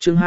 chương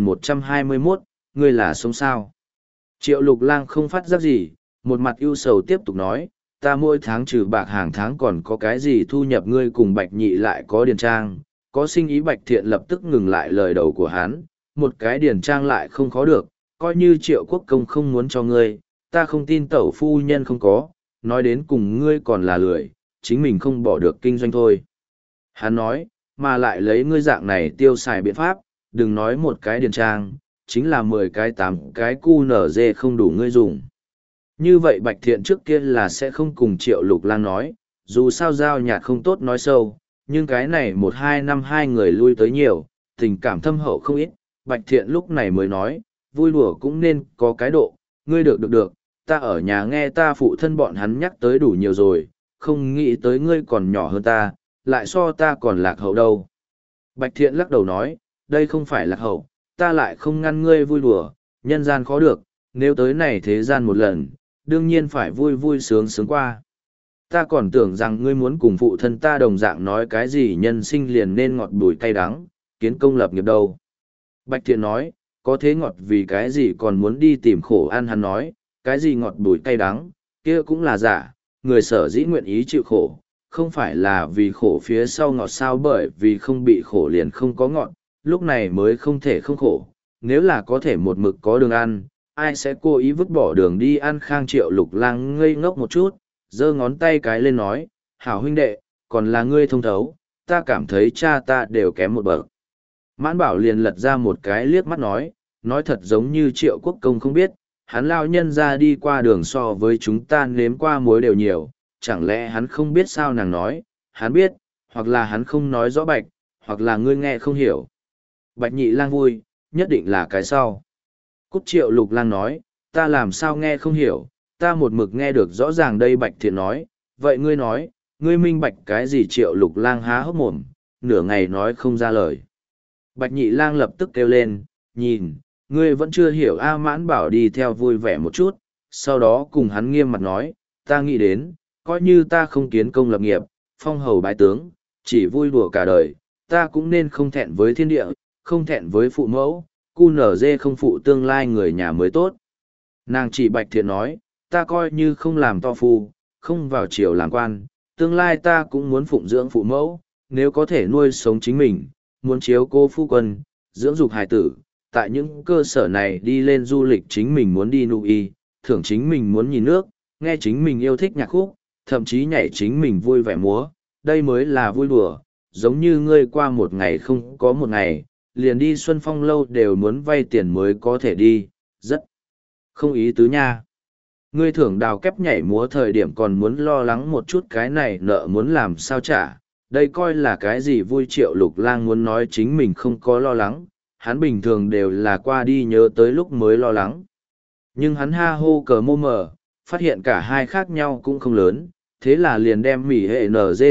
2121, ngươi là sống sao? Triệu Lục Lang không phát giác gì, một mặt ưu sầu tiếp tục nói, ta mỗi tháng trừ bạc hàng tháng còn có cái gì thu nhập, ngươi cùng Bạch Nhị lại có điền trang, có sinh ý. Bạch Thiện lập tức ngừng lại lời đầu của hắn, một cái điền trang lại không khó được, coi như Triệu Quốc Công không muốn cho ngươi, ta không tin tẩu phu nhân không có, nói đến cùng ngươi còn là lười, chính mình không bỏ được kinh doanh thôi. Hắn nói, mà lại lấy ngươi dạng này tiêu xài biện pháp, đừng nói một cái điền trang, chính là 10 cái 8 cái cu nở dê không đủ ngươi dùng. Như vậy Bạch Thiện trước kia là sẽ không cùng Triệu Lục Lang nói, dù sao giao nhạt không tốt nói sâu, nhưng cái này 1-2 năm hai người lui tới nhiều, tình cảm thâm hậu không ít, Bạch Thiện lúc này mới nói, vui đùa cũng nên có cái độ, ngươi được, ta ở nhà nghe ta phụ thân bọn hắn nhắc tới đủ nhiều rồi, không nghĩ tới ngươi còn nhỏ hơn ta, lại so ta còn lạc hậu đâu. Bạch Thiện lắc đầu nói, đây không phải lạc hậu, ta lại không ngăn ngươi vui đùa, nhân gian khó được, nếu tới này thế gian một lần, đương nhiên phải vui vui sướng sướng qua. Ta còn tưởng rằng ngươi muốn cùng phụ thân ta đồng dạng nói cái gì nhân sinh liền nên ngọt bùi cay đắng, kiến công lập nghiệp đâu. Bạch Thiện nói, có thế ngọt vì cái gì còn muốn đi tìm khổ ăn. Hắn nói, cái gì ngọt bùi cay đắng, kia cũng là giả, người sở dĩ nguyện ý chịu khổ, không phải là vì khổ phía sau ngọt sao, bởi vì không bị khổ liền không có ngọt, lúc này mới không thể không khổ. Nếu là có thể một mực có đường ăn, ai sẽ cố ý vứt bỏ đường đi ăn. Khang Triệu Lục Lang ngây ngốc một chút, giơ ngón tay cái lên nói, hảo huynh đệ, còn là ngươi thông thấu, ta cảm thấy cha ta đều kém một bậc. Mãn Bảo liền lật ra một cái liếc mắt nói thật giống như Triệu Quốc Công không biết, hắn lao nhân ra đi qua đường so với chúng ta nếm qua muối đều nhiều, chẳng lẽ hắn không biết sao? Nàng nói, hắn biết, hoặc là hắn không nói rõ bạch, hoặc là ngươi nghe không hiểu. Bạch Nhị Lang vui, nhất định là cái sau. Cút. Triệu Lục Lang nói, ta làm sao nghe không hiểu, ta một mực nghe được rõ ràng đây. Bạch Thiện nói, vậy ngươi nói, ngươi minh bạch cái gì? Triệu Lục Lang há hốc mồm, nửa ngày nói không ra lời. Bạch Nhị Lang lập tức kêu lên, nhìn, ngươi vẫn chưa hiểu a. Mãn Bảo đi theo vui vẻ một chút, sau đó cùng hắn nghiêm mặt nói, ta nghĩ đến, coi như ta không kiến công lập nghiệp, phong hầu bái tướng, chỉ vui đùa cả đời, ta cũng nên không thẹn với thiên địa, không thẹn với phụ mẫu, cu nở dê không phụ tương lai người nhà mới tốt. Nàng chỉ Bạch Thiện nói, ta coi như không làm to phu, không vào triều làm quan, tương lai ta cũng muốn phụng dưỡng phụ mẫu, nếu có thể nuôi sống chính mình, muốn chiếu cô phu quân, dưỡng dục hài tử, tại những cơ sở này đi lên du lịch chính mình muốn đi nuôi, thưởng chính mình muốn nhìn nước, nghe chính mình yêu thích nhạc khúc, thậm chí nhảy chính mình vui vẻ múa, đây mới là vui đùa, giống như ngươi qua một ngày không có một ngày, liền đi Xuân Phong lâu đều muốn vay tiền mới có thể đi, rất không ý tứ nha. Ngươi thưởng đào kép nhảy múa thời điểm còn muốn lo lắng một chút cái này nợ muốn làm sao trả, đây coi là cái gì vui? Triệu Lục Lang muốn nói chính mình không có lo lắng, hắn bình thường đều là qua đi nhớ tới lúc mới lo lắng. Nhưng hắn ha hô cờ mô mờ, phát hiện cả hai khác nhau cũng không lớn, thế là liền đem mỉ hệ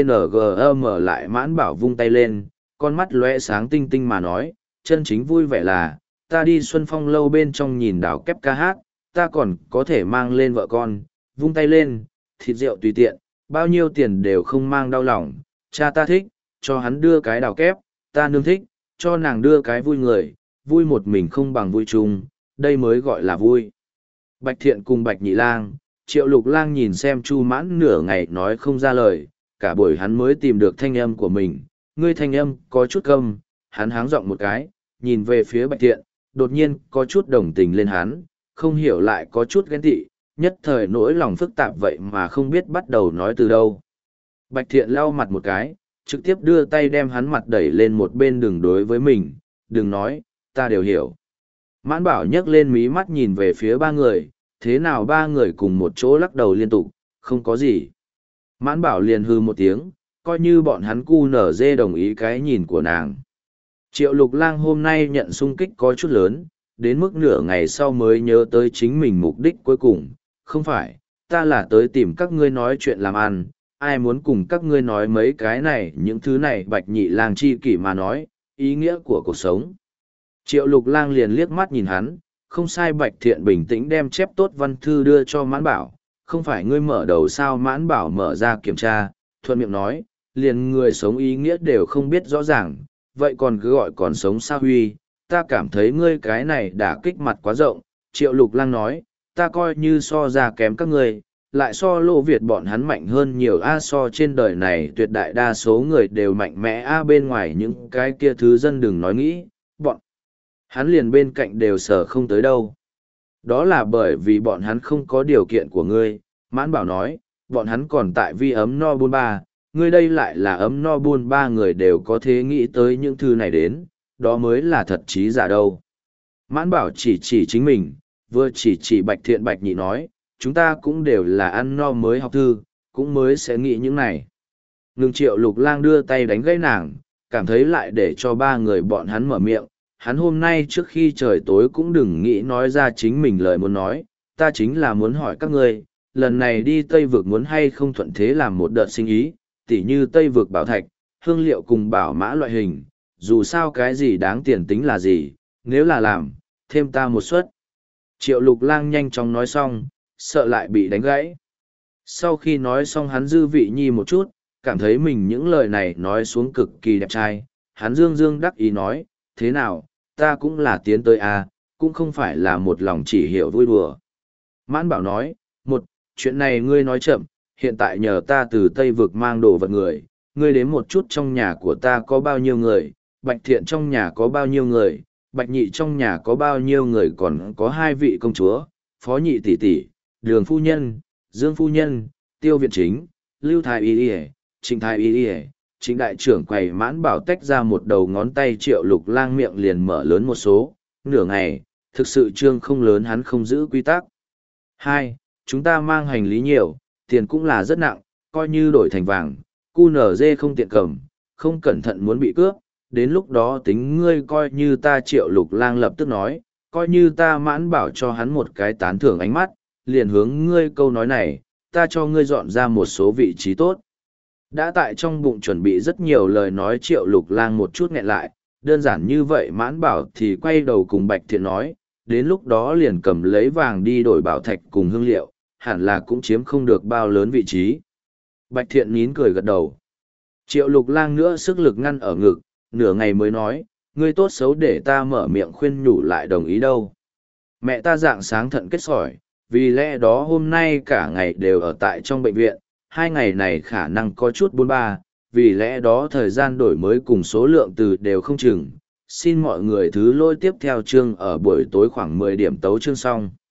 NGNGM lại. Mãn Bảo vung tay lên, con mắt lóe sáng tinh tinh mà nói, chân chính vui vẻ là, ta đi Xuân Phong lâu bên trong nhìn đào kép ca hát, ta còn có thể mang lên vợ con, vung tay lên, thịt rượu tùy tiện, bao nhiêu tiền đều không mang đau lòng, cha ta thích, cho hắn đưa cái đào kép, ta nương thích, cho nàng đưa cái vui người, vui một mình không bằng vui chung, đây mới gọi là vui. Bạch Thiện cùng Bạch Nhị Lang, Triệu Lục Lang nhìn xem Chu Mãn nửa ngày nói không ra lời, cả buổi hắn mới tìm được thanh âm của mình, ngươi thanh âm có chút câm. Hắn háng giọng một cái, nhìn về phía Bạch Thiện, đột nhiên có chút đồng tình lên hắn, không hiểu lại có chút ghen tị, nhất thời nỗi lòng phức tạp vậy mà không biết bắt đầu nói từ đâu. Bạch Thiện lau mặt một cái, trực tiếp đưa tay đem hắn mặt đẩy lên một bên, đừng đối với mình, đừng nói, ta đều hiểu. Mãn Bảo nhấc lên mí mắt nhìn về phía ba người, thế nào? Ba người cùng một chỗ lắc đầu liên tục, không có gì. Mãn Bảo liền hư một tiếng, coi như bọn hắn cu nở dê đồng ý cái nhìn của nàng. Triệu Lục Lang hôm nay nhận xung kích có chút lớn, đến mức nửa ngày sau mới nhớ tới chính mình mục đích cuối cùng, không phải, ta là tới tìm các ngươi nói chuyện làm ăn, ai muốn cùng các ngươi nói mấy cái này những thứ này? Bạch Nhị Lang chi kỷ mà nói, ý nghĩa của cuộc sống. Triệu Lục Lang liền liếc mắt nhìn hắn, không sai. Bạch Thiện bình tĩnh đem chép tốt văn thư đưa cho Mãn Bảo, không phải ngươi mở đầu sao? Mãn Bảo mở ra kiểm tra, thuận miệng nói, liền người sống ý nghĩa đều không biết rõ ràng, vậy còn cứ gọi còn sống sao? Huy, ta cảm thấy ngươi cái này đả kích mặt quá rộng. Triệu Lục Lang nói, ta coi như so ra kém các ngươi, lại so Lô Việt bọn hắn mạnh hơn nhiều so trên đời này tuyệt đại đa số người đều mạnh mẽ bên ngoài những cái kia thứ dân đừng nói nghĩ, bọn hắn liền bên cạnh đều sở không tới đâu. Đó là bởi vì bọn hắn không có điều kiện của ngươi, Mãn Bảo nói, bọn hắn còn tại vi ấm no buôn ba, ngươi đây lại là ấm no buôn ba người đều có thể nghĩ tới những thứ này đến, đó mới là thật trí giả đâu. Mãn Bảo chỉ chính mình, vừa chỉ Bạch Thiện Bạch Nhị nói, chúng ta cũng đều là ăn no mới học thư, cũng mới sẽ nghĩ những này. Ngừng Triệu Lục Lang đưa tay đánh gãy nàng, cảm thấy lại để cho ba người bọn hắn mở miệng, hắn hôm nay trước khi trời tối cũng đừng nghĩ nói ra chính mình lời muốn nói, ta chính là muốn hỏi các ngươi, lần này đi Tây Vực muốn hay không thuận thế làm một đợt sinh ý, tỉ như Tây Vực bảo thạch, hương liệu cùng bảo mã loại hình, dù sao cái gì đáng tiền tính là gì, nếu là làm, thêm ta một suất. Triệu Lục Lang nhanh chóng nói xong, sợ lại bị đánh gãy. Sau khi nói xong hắn dư vị nhi một chút, cảm thấy mình những lời này nói xuống cực kỳ đẹp trai, hắn dương dương đắc ý nói, thế nào, ta cũng là tiến tới cũng không phải là một lòng chỉ hiểu vui đùa. Mãn Bảo nói, chuyện này ngươi nói chậm, hiện tại nhờ ta từ Tây Vực mang đồ vật người, ngươi đến một chút trong nhà của ta có bao nhiêu người, Bạch Thiện trong nhà có bao nhiêu người, Bạch Nhị trong nhà có bao nhiêu người, còn có 2 vị công chúa, Phó Nhị tỷ tỷ, Đường phu nhân, Dương phu nhân, Tiêu viện chính, Lưu thái y y, Trịnh thái y y, Trịnh đại trưởng quầy. Mãn Bảo tách ra một đầu ngón tay. Triệu Lục Lang miệng liền mở lớn một số, nửa ngày, thực sự trương không lớn hắn không giữ quy tắc. 2. Chúng ta mang hành lý nhiều, tiền cũng là rất nặng, coi như đổi thành vàng, QNZ không tiện cầm, không cẩn thận muốn bị cướp, đến lúc đó tính ngươi coi như ta. Triệu Lục Lang lập tức nói, coi như ta. Mãn Bảo cho hắn một cái tán thưởng ánh mắt, liền hướng ngươi câu nói này, ta cho ngươi dọn ra một số vị trí tốt. Đã tại trong bụng chuẩn bị rất nhiều lời nói. Triệu Lục Lang một chút nghẹn lại, đơn giản như vậy. Mãn Bảo thì quay đầu cùng Bạch Thiện nói, đến lúc đó liền cầm lấy vàng đi đổi bảo thạch cùng hương liệu, hẳn là cũng chiếm không được bao lớn vị trí. Bạch Thiện nín cười gật đầu. Triệu Lục Lang nữa sức lực ngăn ở ngực, nửa ngày mới nói, ngươi tốt xấu để ta mở miệng khuyên nhủ lại đồng ý đâu. Mẹ ta dạng sáng thận kết sỏi, vì lẽ đó hôm nay cả ngày đều ở tại trong bệnh viện, 2 ngày này khả năng có chút buôn ba, vì lẽ đó thời gian đổi mới cùng số lượng từ đều không chừng. Xin mọi người thứ lỗi, tiếp theo chương ở buổi tối khoảng 10 điểm tấu chương xong.